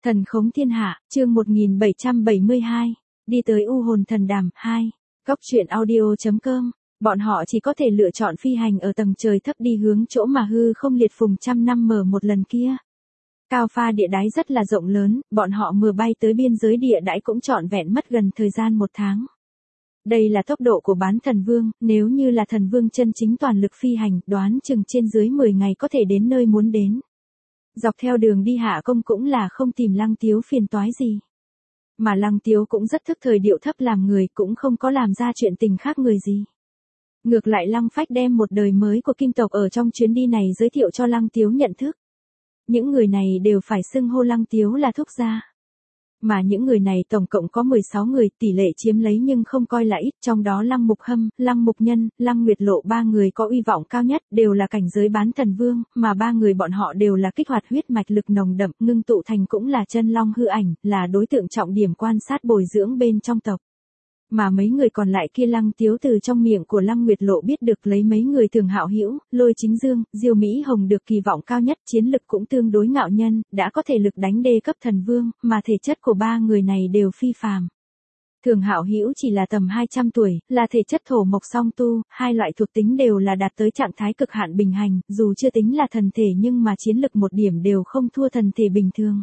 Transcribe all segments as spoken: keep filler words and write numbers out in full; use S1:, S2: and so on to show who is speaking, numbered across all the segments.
S1: Thần khống thiên hạ, chương một nghìn bảy trăm bảy mươi hai, đi tới U hồn thần đàm, hai, góc truyện audio.com, bọn họ chỉ có thể lựa chọn phi hành ở tầng trời thấp đi hướng chỗ mà hư không liệt phùng trăm năm mở một lần kia. Cao pha địa đáy rất là rộng lớn, bọn họ vừa bay tới biên giới địa đáy cũng trọn vẹn mất gần thời gian một tháng. Đây là tốc độ của bán thần vương, nếu như là thần vương chân chính toàn lực phi hành, đoán chừng trên dưới mười ngày có thể đến nơi muốn đến. Dọc theo đường đi hạ công cũng là không tìm Lăng Tiếu phiền toái gì. Mà Lăng Tiếu cũng rất thức thời điệu thấp làm người, cũng không có làm ra chuyện tình khác người gì. Ngược lại Lăng Phách đem một đời mới của kim tộc ở trong chuyến đi này giới thiệu cho Lăng Tiếu nhận thức. Những người này đều phải xưng hô Lăng Tiếu là thúc gia. Mà những người này tổng cộng có mười sáu người, tỷ lệ chiếm lấy nhưng không coi là ít, trong đó Lăng Mục Hâm, Lăng Mục Nhân, Lăng Nguyệt Lộ ba người có uy vọng cao nhất, đều là cảnh giới bán thần vương, mà ba người bọn họ đều là kích hoạt huyết mạch lực nồng đậm, ngưng tụ thành cũng là chân long hư ảnh, là đối tượng trọng điểm quan sát bồi dưỡng bên trong tộc. Mà mấy người còn lại kia Lăng Tiếu từ trong miệng của Lăng Nguyệt Lộ biết được lấy mấy người thường hạo hữu, Lôi Chính Dương, Diêu Mỹ Hồng được kỳ vọng cao nhất, chiến lực cũng tương đối ngạo nhân, đã có thể lực đánh đê cấp thần vương, mà thể chất của ba người này đều phi phàm. Thường hạo hữu chỉ là tầm hai trăm tuổi, là thể chất thổ mộc song tu, hai loại thuộc tính đều là đạt tới trạng thái cực hạn bình hành, dù chưa tính là thần thể nhưng mà chiến lực một điểm đều không thua thần thể bình thường.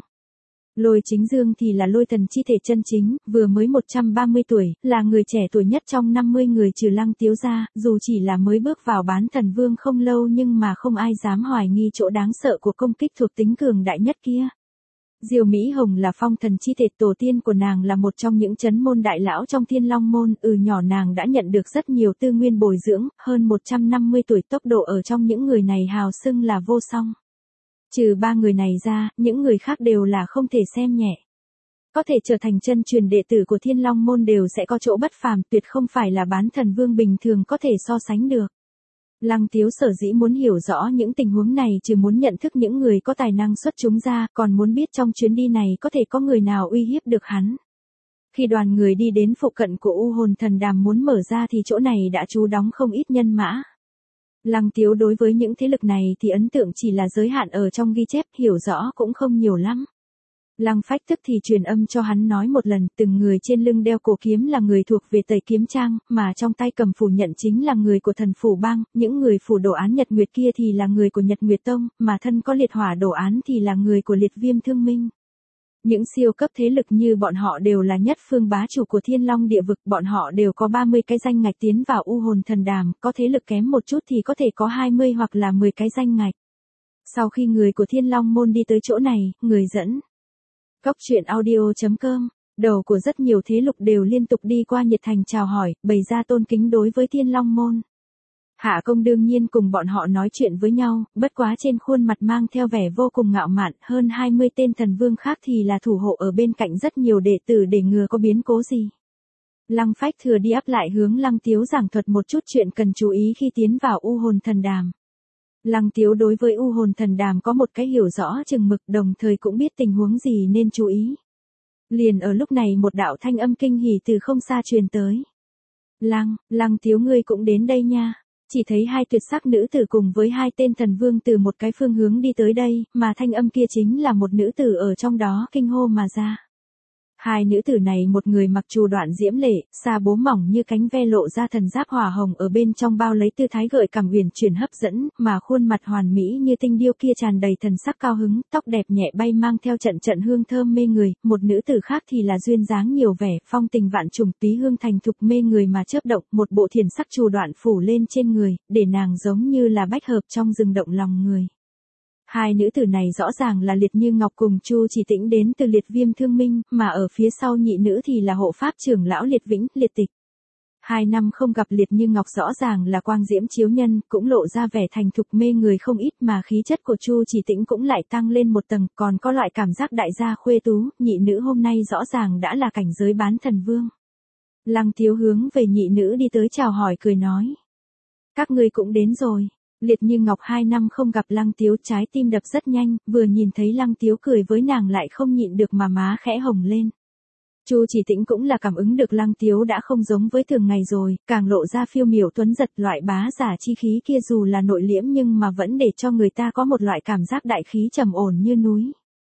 S1: Lôi Chính Dương thì là lôi thần chi thể chân chính, vừa mới một trăm ba mươi tuổi, là người trẻ tuổi nhất trong năm mươi người trừ Lăng Tiếu ra, dù chỉ là mới bước vào bán thần vương không lâu nhưng mà không ai dám hoài nghi chỗ đáng sợ của công kích thuộc tính cường đại nhất kia. Diêu Mỹ Hồng là phong thần chi thể, tổ tiên của nàng là một trong những chấn môn đại lão trong Thiên Long môn, ừ nhỏ nàng đã nhận được rất nhiều tư nguyên bồi dưỡng, hơn một trăm năm mươi tuổi, tốc độ ở trong những người này hào xưng là vô song. Trừ ba người này ra, những người khác đều là không thể xem nhẹ. Có thể trở thành chân truyền đệ tử của Thiên Long môn đều sẽ có chỗ bất phàm, tuyệt không phải là bán thần vương bình thường có thể so sánh được. Lăng Tiếu sở dĩ muốn hiểu rõ những tình huống này, trừ muốn nhận thức những người có tài năng xuất chúng ra, còn muốn biết trong chuyến đi này có thể có người nào uy hiếp được hắn. Khi đoàn người đi đến phụ cận của U hồn thần đàm muốn mở ra thì chỗ này đã trú đóng không ít nhân mã. Lăng Tiếu đối với những thế lực này thì ấn tượng chỉ là giới hạn ở trong ghi chép, hiểu rõ cũng không nhiều lắm. Lăng Phách tức thì truyền âm cho hắn nói một lần, từng người trên lưng đeo cổ kiếm là người thuộc về Tây Kiếm Trang, mà trong tay cầm phủ nhận chính là người của thần phủ bang, những người phủ đồ án Nhật Nguyệt kia thì là người của Nhật Nguyệt Tông, mà thân có liệt hỏa đồ án thì là người của Liệt Viêm Thương Minh. Những siêu cấp thế lực như bọn họ đều là nhất phương bá chủ của Thiên Long địa vực, bọn họ đều có ba mươi cái danh ngạch tiến vào U hồn thần đàm, có thế lực kém một chút thì có thể có hai mươi hoặc là mười cái danh ngạch. Sau khi người của Thiên Long môn đi tới chỗ này, người dẫn góc truyện audio.com, đầu của rất nhiều thế lực đều liên tục đi qua nhiệt thành chào hỏi, bày ra tôn kính đối với Thiên Long môn. Hạ công đương nhiên cùng bọn họ nói chuyện với nhau, bất quá trên khuôn mặt mang theo vẻ vô cùng ngạo mạn, hơn hai mươi tên thần vương khác thì là thủ hộ ở bên cạnh rất nhiều đệ tử để ngừa có biến cố gì. Lăng Phách thừa đi áp lại hướng Lăng Tiếu giảng thuật một chút chuyện cần chú ý khi tiến vào U hồn thần đàm. Lăng Tiếu đối với U hồn thần đàm có một cái hiểu rõ chừng mực, đồng thời cũng biết tình huống gì nên chú ý. Liền ở lúc này một đạo thanh âm kinh hỉ từ không xa truyền tới. Lăng, Lăng Tiếu ngươi cũng đến đây nha. Chỉ thấy hai tuyệt sắc nữ tử cùng với hai tên thần vương từ một cái phương hướng đi tới đây, mà thanh âm kia chính là một nữ tử ở trong đó kinh hô mà ra. Hai nữ tử này một người mặc trù đoạn diễm lệ, xa bố mỏng như cánh ve lộ ra thần giáp hỏa hồng ở bên trong bao lấy tư thái gợi cảm uyển chuyển hấp dẫn, mà khuôn mặt hoàn mỹ như tinh điêu kia tràn đầy thần sắc cao hứng, tóc đẹp nhẹ bay mang theo trận trận hương thơm mê người, một nữ tử khác thì là duyên dáng nhiều vẻ, phong tình vạn trùng, túy hương thành thục mê người mà chớp động, một bộ thiền sắc trù đoạn phủ lên trên người, để nàng giống như là bách hợp trong rừng động lòng người. Hai nữ tử này rõ ràng là Liệt Như Ngọc cùng Chu Chỉ Tĩnh đến từ Liệt Viêm Thương Minh, mà ở phía sau nhị nữ thì là hộ pháp trưởng lão Liệt Vĩnh, Liệt Tịch. Hai năm không gặp Liệt Như Ngọc rõ ràng là quang diễm chiếu nhân, cũng lộ ra vẻ thành thục mê người không ít, mà khí chất của Chu Chỉ Tĩnh cũng lại tăng lên một tầng, còn có loại cảm giác đại gia khuê tú, nhị nữ hôm nay rõ ràng đã là cảnh giới bán thần vương. Lăng Tiếu hướng về nhị nữ đi tới chào hỏi cười nói. Các ngươi cũng đến rồi. Liệt Như Ngọc hai năm không gặp Lăng Tiếu, trái tim đập rất nhanh, vừa nhìn thấy Lăng Tiếu cười với nàng lại không nhịn được mà má khẽ hồng lên. Chu Chỉ Tĩnh cũng là cảm ứng được Lăng Tiếu đã không giống với thường ngày rồi, càng lộ ra phiêu miểu tuấn giật, loại bá giả chi khí kia dù là nội liễm nhưng mà vẫn để cho người ta có một loại cảm giác đại khí trầm ổn như núi.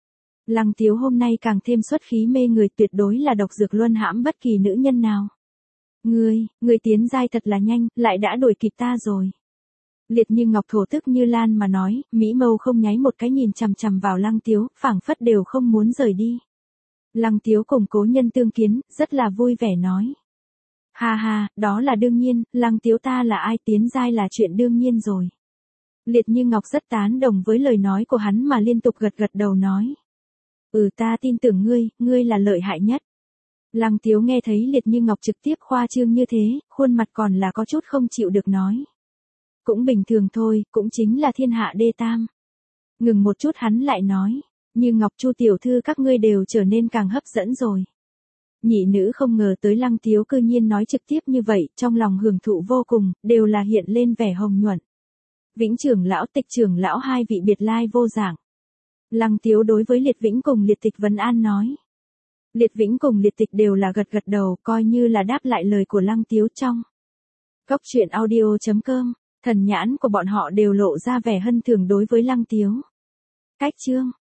S1: Lăng Tiếu hôm nay càng thêm xuất khí mê người, tuyệt đối là độc dược luân hãm bất kỳ nữ nhân nào. Ngươi, ngươi tiến giai thật là nhanh, lại đã đuổi kịp ta rồi. Liệt Như Ngọc thổ tức như lan mà nói, mỹ mâu không nháy một cái nhìn chằm chằm vào Lăng Tiếu, phảng phất đều không muốn rời đi. Lăng Tiếu cùng Cố Nhân tương kiến, rất là vui vẻ nói. Ha ha, đó là đương nhiên, Lăng Tiếu ta là ai, tiến giai là chuyện đương nhiên rồi. Liệt Như Ngọc rất tán đồng với lời nói của hắn mà liên tục gật gật đầu nói. Ừ, ta tin tưởng ngươi, ngươi là lợi hại nhất. Lăng Tiếu nghe thấy Liệt Như Ngọc trực tiếp khoa trương như thế, khuôn mặt còn là có chút không chịu được nói. Cũng bình thường thôi, cũng chính là thiên hạ đê tam. Ngừng một chút hắn lại nói, Như Ngọc Chu tiểu thư các ngươi đều trở nên càng hấp dẫn rồi. Nhị nữ không ngờ tới Lăng Tiếu cư nhiên nói trực tiếp như vậy, trong lòng hưởng thụ vô cùng, đều là hiện lên vẻ hồng nhuận. Vĩnh trưởng lão, Tịch trưởng lão hai vị biệt lai vô dạng. Lăng Tiếu đối với Liệt Vĩnh cùng Liệt Tịch vấn an nói. Liệt Vĩnh cùng Liệt Tịch đều là gật gật đầu, coi như là đáp lại lời của Lăng Tiếu trong. Cốc truyện audio chấm com, thần nhãn của bọn họ đều lộ ra vẻ hân thường đối với Lăng Tiếu. Cách chương